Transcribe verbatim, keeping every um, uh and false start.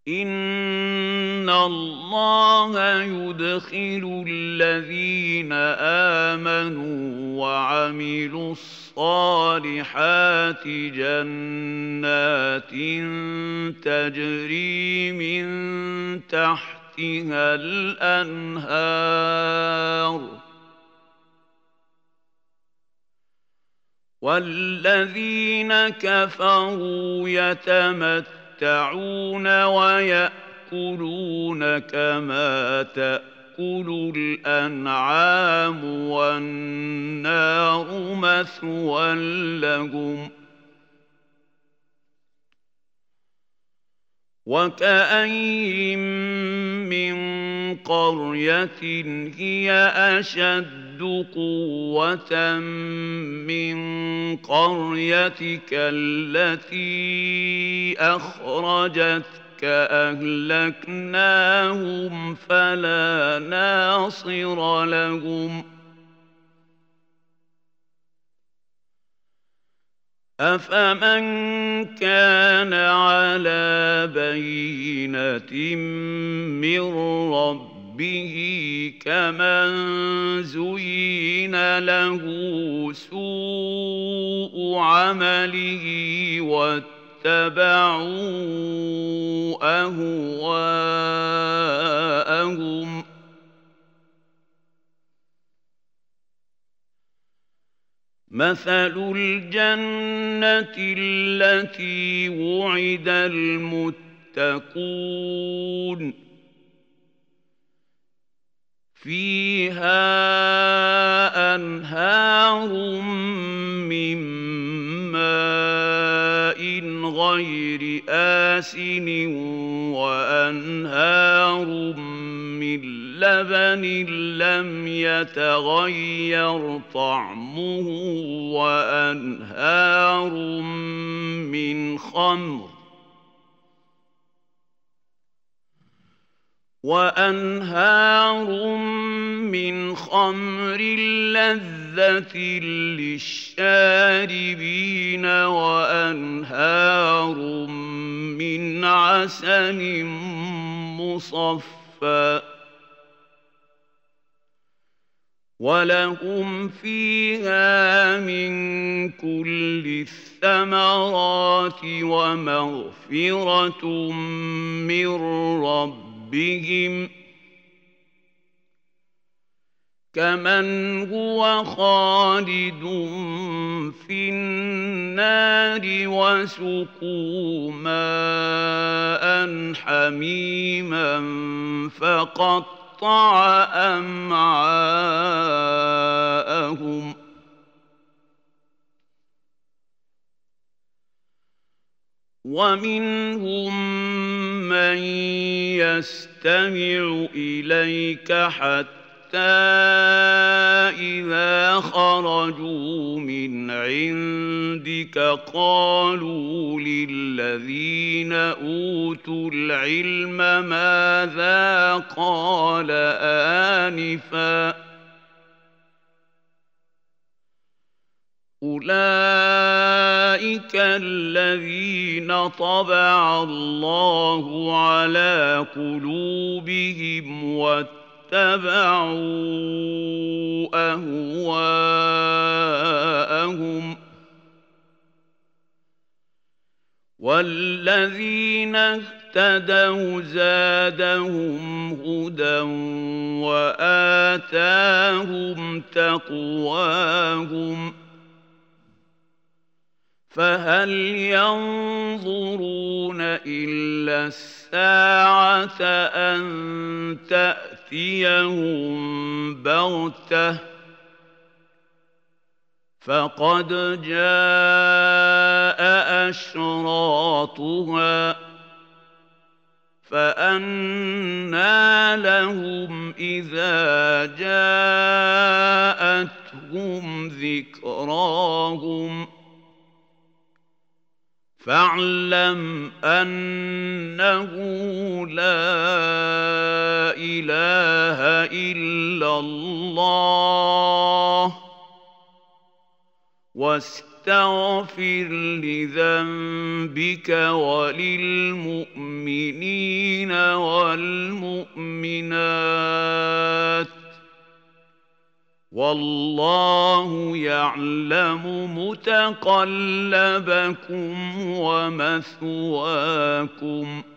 إِنَّ اللَّهَ يُدْخِلُ الَّذِينَ آمَنُوا وَعَمِلُوا الصَّالِحَاتِ جَنَّاتٍ تَجْرِي مِن تَحْتِهَا الْأَنْهَارُ وَالَّذِينَ كَفَرُوا يَتَمَتَّعُونَ وَيَأْكُلُونَ كَمَا تَأْكُلُ الْأَنْعَامُ وَالنَّارُ مَثْوًى لَّهُمْ وَكَأَيِّن مِّن قَرْيَةٍ هِيَ أَشَدُّ قُوَّةً مِّن قَرْيَتِكَ الَّتِي أَخْرَجَتْكَ أَهْلَكْنَاهُمْ فَلَا نَاصِرَ لَهُمْ أَفَمَن كَانَ عَلَىٰ بَيِّنَةٍ مِّن رَّبِّهِ كَمَن زُيِّنَ لَهُ سُوءُ عَمَلِهِ وَاتَّبَعُوا أَهْوَاءَهُمْ ۚ مَثَلُ الْجَنَّةِ الَّتِي وُعِدَ الْمُتَّقُونَ ۖ فِيهَا أَنْهَارٌ مِّن مَّاءٍ غَيْرِ آسِنٍ وَأَنْهَارٌ مِّن لَّبَنٍ لَّمْ يَتَغَيَّرْ طَعْمُهُ وَأَنْهَارٌ مِّنْ خَمْرٍ وَأَنْهَارٌ مِّنْ خَمْرٍ لَّذَّةٍ لِّلشَّارِبِينَ وَأَنْهَارٌ مِّنْ عَسَلٍ مُّصَفًّى وَلَهُمْ فِيهَا مِن كُلِّ الثَّمَرَاتِ وَمَغْفِرَةٌ مِّن رَّبِّهِمْ كَمَنْ هُوَ خَالِدٌ فِي النَّارِ وَسُقُوا مَاءً حَمِيمًا فَقَطَّعَ أَمْعَاءَهُمْ وَمِنْهُم مَّن يَسْتَمِعُ إِلَيْكَ حَتَّىٰ إِذَا خَرَجُوا مِنْ عِندِكَ قَالُوا لِلَّذِينَ أُوتُوا الْعِلْمَ مَاذَا قَالَ آنِفًا ۚ أُولَٰئِكَ الَّذِينَ طَبَعَ اللَّهُ عَلَىٰ قُلُوبِهِمْ وَاتَّبَعُوا أَهْوَاءَهُمْ ۚ وَالَّذِينَ اهْتَدَوْا زَادَهُمْ هُدًى وَآتَاهُمْ تَقْوَاهُمْ ۗ فَهَلْ يَنظُرُونَ إِلَّا السَّاعَةَ أَن تَأْتِيَهُم بَغْتَةً ۖ فَقَدْ جَاءَ أَشْرَاطُهَا ۚ فَأَنَّىٰ لَهُمْ إِذَا جَاءَتْهُمْ ذِكْرَاهُمْ ۚ فَاعْلَمْ أَنَّهُ لَا إِلَٰهَ إِلَّا اللَّهُ واستغفر لذنبك وللمؤمنين والمؤمنات والله يعلم متقلبكم ومثواكم